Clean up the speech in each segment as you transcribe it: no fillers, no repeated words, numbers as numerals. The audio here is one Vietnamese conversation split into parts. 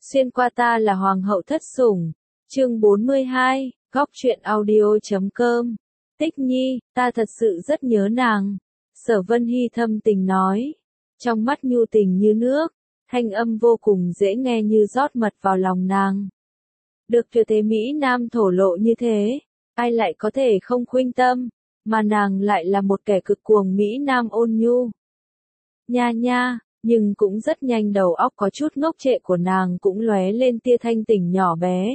Xuyên qua ta là hoàng hậu thất sủng. Chương 42, góc truyện audio.com. Tích Nhi, ta thật sự rất nhớ nàng. Sở Vân Hy thâm tình nói. Trong mắt nhu tình như nước, thanh âm vô cùng dễ nghe như rót mật vào lòng nàng. Được tuyệt thế Mỹ Nam thổ lộ như thế, ai lại có thể không khuynh tâm, mà nàng lại là một kẻ cực cuồng Mỹ Nam ôn nhu. Nha nha, nhưng cũng rất nhanh đầu óc có chút ngốc trệ của nàng cũng lóe lên tia thanh tỉnh nhỏ bé.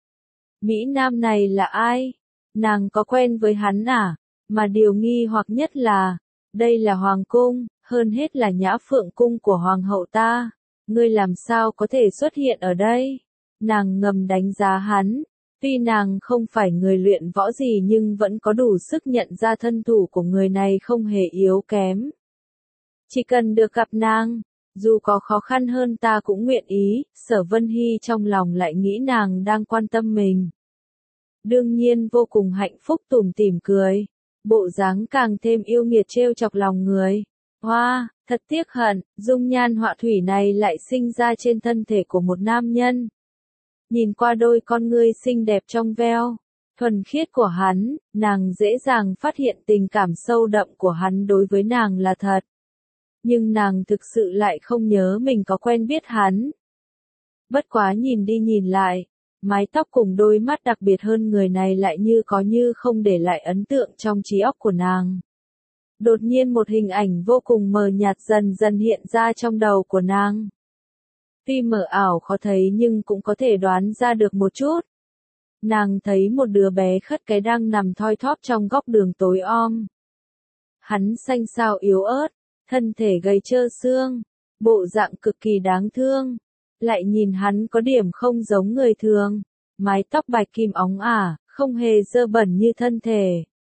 Mỹ Nam này là ai? Nàng có quen với hắn à? Mà điều nghi hoặc nhất là, đây là hoàng cung, hơn hết là Nhã Phượng cung của hoàng hậu ta. Ngươi làm sao có thể xuất hiện ở đây? Nàng ngầm đánh giá hắn. Tuy nàng không phải người luyện võ gì nhưng vẫn có đủ sức nhận ra thân thủ của người này không hề yếu kém. Chỉ cần được gặp nàng, dù có khó khăn hơn ta cũng nguyện ý. Sở Vân Hy trong lòng lại nghĩ nàng đang quan tâm mình. Đương nhiên vô cùng hạnh phúc tủm tỉm cười. Bộ dáng càng thêm yêu nghiệt trêu chọc lòng người. Hoa, thật tiếc hận, dung nhan họa thủy này lại sinh ra trên thân thể của một nam nhân. Nhìn qua đôi con ngươi xinh đẹp trong veo, thuần khiết của hắn, nàng dễ dàng phát hiện tình cảm sâu đậm của hắn đối với nàng là thật. Nhưng nàng thực sự lại không nhớ mình có quen biết hắn. Bất quá nhìn đi nhìn lại, mái tóc cùng đôi mắt đặc biệt hơn người này lại như có như không để lại ấn tượng trong trí óc của nàng. Đột nhiên một hình ảnh vô cùng mờ nhạt dần dần hiện ra trong đầu của nàng. Tuy mờ ảo khó thấy nhưng cũng có thể đoán ra được một chút. Nàng thấy một đứa bé khất cái đang nằm thoi thóp trong góc đường tối om. Hắn xanh xao yếu ớt, thân thể gầy trơ xương, bộ dạng cực kỳ đáng thương. Lại nhìn hắn có điểm không giống người thường, mái tóc bạch kim óng ả, không hề dơ bẩn như thân thể.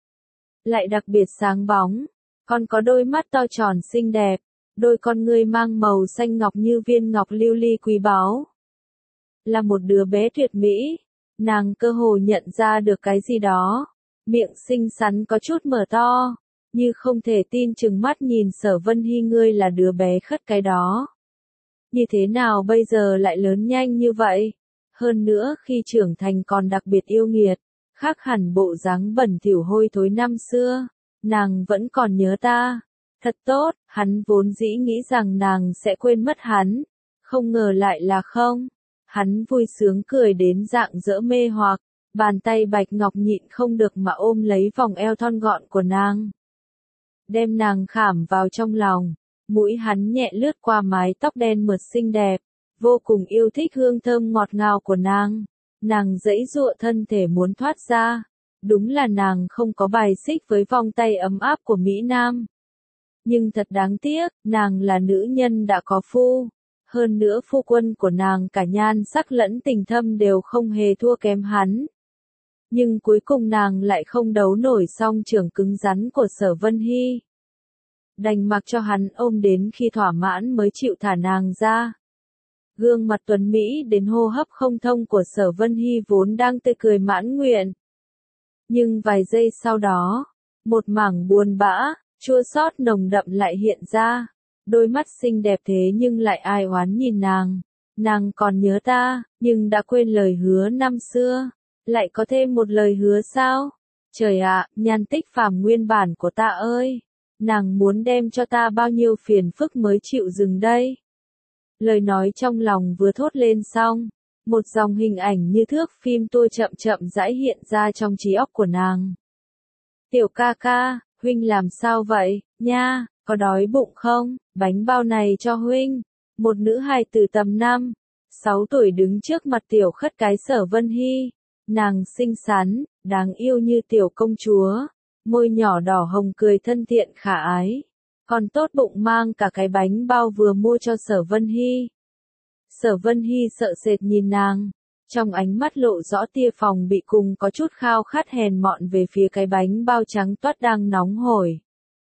Lại đặc biệt sáng bóng, còn có đôi mắt to tròn xinh đẹp, đôi con ngươi mang màu xanh ngọc như viên ngọc lưu ly quý báu. Là một đứa bé tuyệt mỹ, nàng cơ hồ nhận ra được cái gì đó, miệng xinh xắn có chút mở to, như không thể tin chừng mắt nhìn Sở Vân Hy ngươi là đứa bé khất cái đó. Như thế nào bây giờ lại lớn nhanh như vậy? Hơn nữa khi trưởng thành còn đặc biệt yêu nghiệt, khác hẳn bộ dáng bẩn thỉu hôi thối năm xưa, nàng vẫn còn nhớ ta. Thật tốt, hắn vốn dĩ nghĩ rằng nàng sẽ quên mất hắn, không ngờ lại là không. Hắn vui sướng cười đến dạng dỡ mê hoặc, bàn tay bạch ngọc nhịn không được mà ôm lấy vòng eo thon gọn của nàng. Đem nàng khảm vào trong lòng, mũi hắn nhẹ lướt qua mái tóc đen mượt xinh đẹp, vô cùng yêu thích hương thơm ngọt ngào của nàng. Nàng giãy giụa thân thể muốn thoát ra, đúng là nàng không có bài xích với vòng tay ấm áp của Mỹ Nam. Nhưng thật đáng tiếc, nàng là nữ nhân đã có phu. Hơn nữa phu quân của nàng cả nhan sắc lẫn tình thâm đều không hề thua kém hắn. Nhưng cuối cùng nàng lại không đấu nổi song trưởng cứng rắn của Sở Vân Hy. Đành mặc cho hắn ôm đến khi thỏa mãn mới chịu thả nàng ra. Gương mặt tuấn Mỹ đến hô hấp không thông của Sở Vân Hy vốn đang tươi cười mãn nguyện. Nhưng vài giây sau đó, một mảng buồn bã, chua xót nồng đậm lại hiện ra. Đôi mắt xinh đẹp thế nhưng lại ai oán nhìn nàng. Nàng còn nhớ ta, nhưng đã quên lời hứa năm xưa. Lại có thêm một lời hứa sao? Trời ạ, nhan tích phàm nguyên bản của ta ơi! Nàng muốn đem cho ta bao nhiêu phiền phức mới chịu dừng đây? Lời nói trong lòng vừa thốt lên xong, một dòng hình ảnh như thước phim tua chậm chậm rãi hiện ra trong trí óc của nàng. Tiểu ca ca, huynh làm sao vậy, nha, có đói bụng không, bánh bao này cho huynh. Một nữ hài tử tầm 5-6 tuổi đứng trước mặt tiểu khất cái Sở Vân Hy. Nàng xinh xắn, đáng yêu như tiểu công chúa, môi nhỏ đỏ hồng cười thân thiện khả ái. Còn tốt bụng mang cả cái bánh bao vừa mua cho Sở Vân Hy. Sở Vân Hy sợ sệt nhìn nàng, trong ánh mắt lộ rõ tia phòng bị cùng có chút khao khát hèn mọn về phía cái bánh bao trắng toát đang nóng hổi.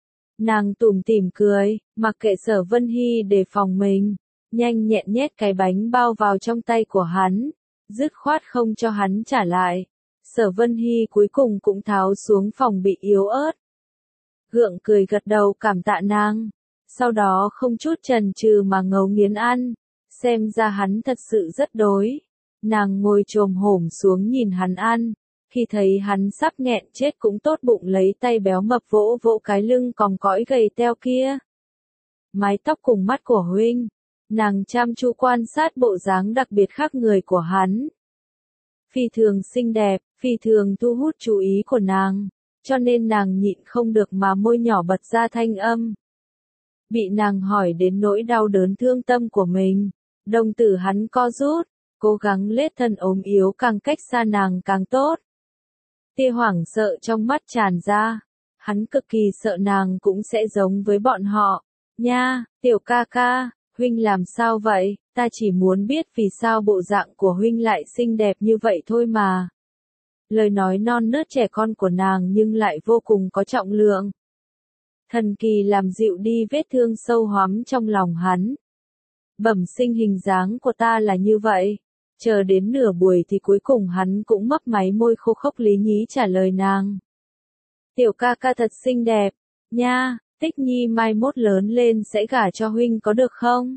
Nàng tủm tỉm cười, mặc kệ Sở Vân Hy đề phòng mình, nhanh nhẹn nhét cái bánh bao vào trong tay của hắn, dứt khoát không cho hắn trả lại. Sở Vân Hy cuối cùng cũng tháo xuống phòng bị yếu ớt. Gượng cười gật đầu cảm tạ nàng, sau đó không chút chần chừ mà ngấu nghiến ăn. Xem ra hắn thật sự rất đối. Nàng ngồi chồm hổm xuống nhìn hắn ăn. Khi thấy hắn sắp nghẹn chết cũng tốt bụng lấy tay béo mập vỗ vỗ cái lưng còng cõi gầy teo kia. Mái tóc cùng mắt của huynh. Nàng chăm chú quan sát bộ dáng đặc biệt khác người của hắn. Phi thường xinh đẹp, phi thường thu hút chú ý của nàng. Cho nên nàng nhịn không được mà môi nhỏ bật ra thanh âm. Bị nàng hỏi đến nỗi đau đớn thương tâm của mình. Đồng tử hắn co rút, cố gắng lết thân ốm yếu càng cách xa nàng càng tốt. Tia hoảng sợ trong mắt tràn ra. Hắn cực kỳ sợ nàng cũng sẽ giống với bọn họ. Nha, tiểu ca ca, huynh làm sao vậy? Ta chỉ muốn biết vì sao bộ dạng của huynh lại xinh đẹp như vậy thôi mà. Lời nói non nớt trẻ con của nàng nhưng lại vô cùng có trọng lượng. Thần kỳ làm dịu đi vết thương sâu hoắm trong lòng hắn. Bẩm sinh hình dáng của ta là như vậy. Chờ đến nửa buổi thì cuối cùng hắn cũng mấp máy môi khô khốc lý nhí trả lời nàng. Tiểu ca ca thật xinh đẹp, nha, Tích Nhi mai mốt lớn lên sẽ gả cho huynh có được không?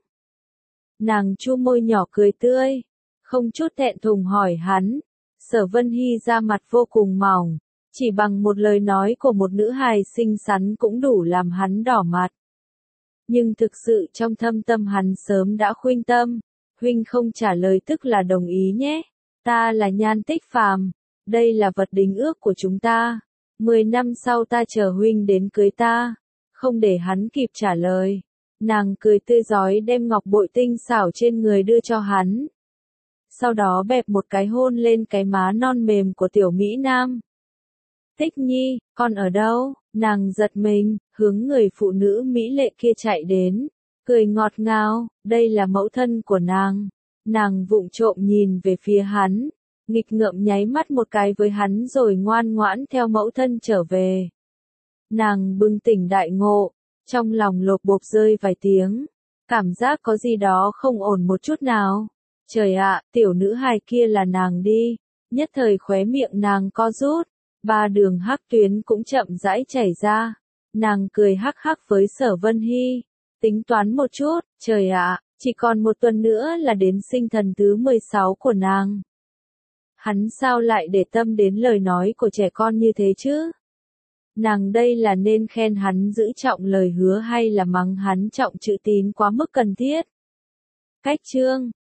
Nàng chu môi nhỏ cười tươi, không chút thẹn thùng hỏi hắn. Sở Vân Hy ra mặt vô cùng mỏng, chỉ bằng một lời nói của một nữ hài xinh xắn cũng đủ làm hắn đỏ mặt. Nhưng thực sự trong thâm tâm hắn sớm đã khuyên tâm, huynh không trả lời tức là đồng ý nhé. Ta là Nhan Tích Phàm, đây là vật đính ước của chúng ta. 10 năm sau ta chờ huynh đến cưới ta. Không để hắn kịp trả lời, nàng cười tươi rói đem ngọc bội tinh xảo trên người đưa cho hắn. Sau đó bẹp một cái hôn lên cái má non mềm của tiểu Mỹ Nam. Tích Nhi, con ở đâu? Nàng giật mình, hướng người phụ nữ mỹ lệ kia chạy đến, cười ngọt ngào, đây là mẫu thân của nàng. Nàng vụng trộm nhìn về phía hắn, nghịch ngợm nháy mắt một cái với hắn rồi ngoan ngoãn theo mẫu thân trở về. Nàng bừng tỉnh đại ngộ, trong lòng lột bột rơi vài tiếng, cảm giác có gì đó không ổn một chút nào. Trời ạ, tiểu nữ hài kia là nàng đi, nhất thời khóe miệng nàng co rút, ba đường hắc tuyến cũng chậm rãi chảy ra. Nàng cười hắc hắc với Sở Vân Hy, tính toán một chút, trời ạ, chỉ còn một tuần nữa là đến sinh thần thứ 16 của nàng. Hắn sao lại để tâm đến lời nói của trẻ con như thế chứ? Nàng đây là nên khen hắn giữ trọng lời hứa hay là mắng hắn trọng chữ tín quá mức cần thiết? Cách chương